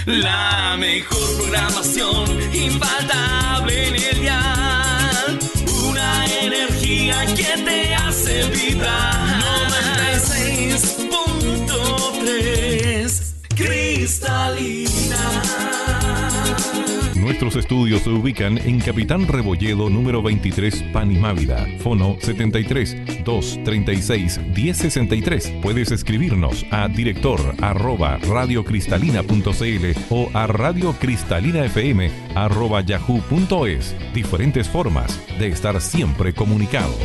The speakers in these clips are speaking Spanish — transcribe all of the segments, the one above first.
La mejor programación, infaltable en el dial. Una energía que te hace vibrar. 96.3 Cristalina. Nuestros estudios se ubican en Capitán Rebolledo número 23, Panimávida. Fono 73 236 1063. Puedes escribirnos a director@radiocristalina.cl o a radiocristalina.fm@yahoo.es. Diferentes formas de estar siempre comunicados.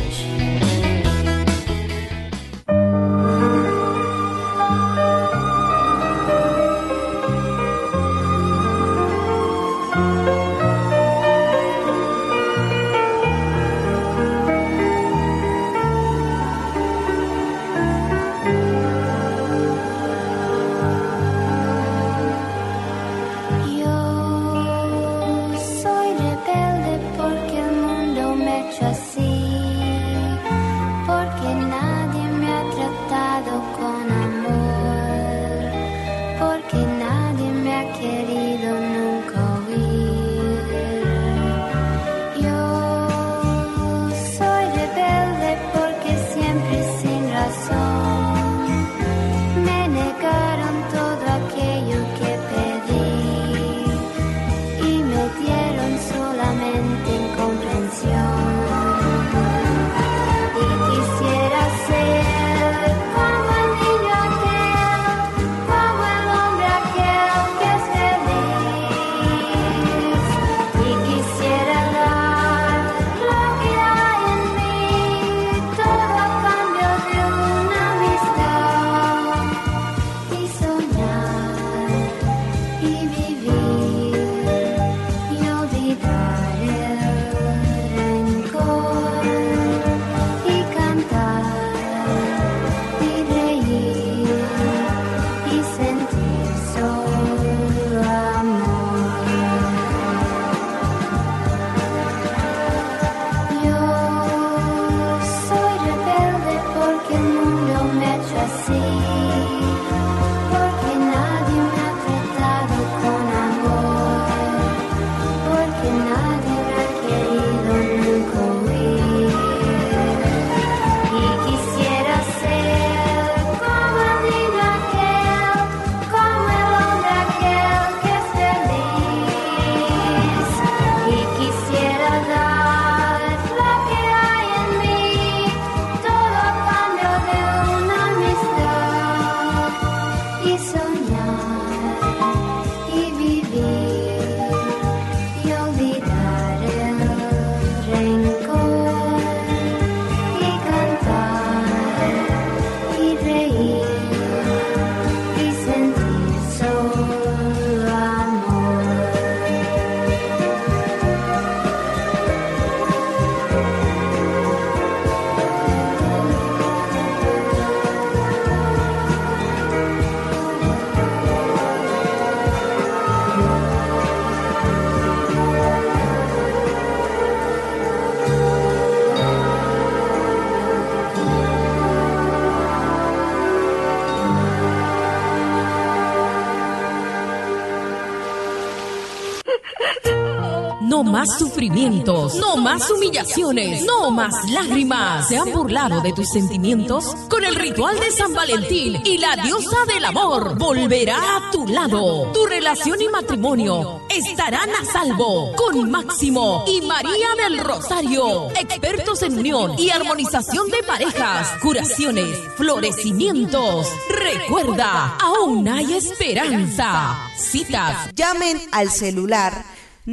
No más sufrimientos, no más humillaciones, no más lágrimas. ¿Se han burlado de tus sentimientos? Con el ritual de San Valentín y la diosa del amor volverá a tu lado. Tu relación y matrimonio estarán a salvo con Máximo y María del Rosario, expertos en unión y armonización de parejas, curaciones, florecimientos. Recuerda, aún hay esperanza. Citas. Llamen al celular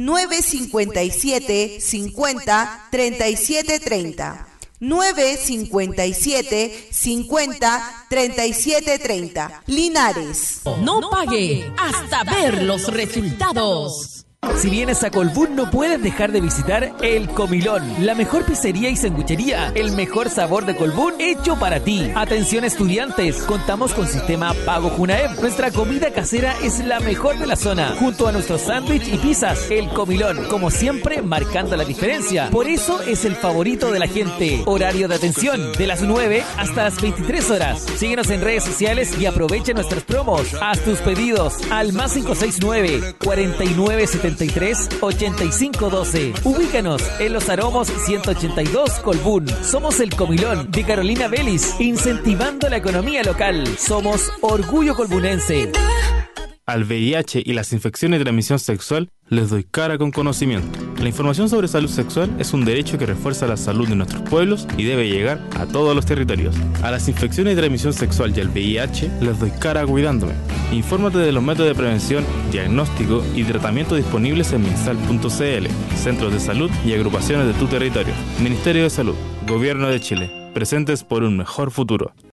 957 50 37 30. 957 50 37 30. Linares. No pague hasta ver los resultados. Si vienes a Colbún no puedes dejar de visitar El Comilón, la mejor pizzería y sanguchería, el mejor sabor de Colbún hecho para ti. Atención estudiantes, contamos con sistema Pago Junaep. Nuestra comida casera es la mejor de la zona, junto a nuestros sándwich y pizzas. El Comilón, como siempre, marcando la diferencia. Por eso es el favorito de la gente. Horario de atención, de las 9 hasta las 23 horas. Síguenos en redes sociales y aprovecha nuestras promos. Haz tus pedidos al más 569-4973-8512. Ubícanos en Los Aromos 182 Colbún. Somos El Comilón de Carolina Vélez, incentivando la economía local. Somos Orgullo Colbunense. Al VIH y las infecciones de transmisión sexual les doy cara con conocimiento. La información sobre salud sexual es un derecho que refuerza la salud de nuestros pueblos y debe llegar a todos los territorios. A las infecciones de transmisión sexual y al VIH les doy cara cuidándome. Infórmate de los métodos de prevención, diagnóstico y tratamiento disponibles en minsal.cl, centros de salud y agrupaciones de tu territorio. Ministerio de Salud, Gobierno de Chile, presentes por un mejor futuro.